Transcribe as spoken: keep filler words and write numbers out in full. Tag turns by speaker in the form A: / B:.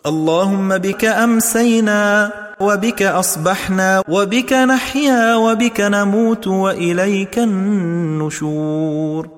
A: اللهم بك أمسينا وبك أصبحنا وبك نحيا وبك نموت وإليك النشور.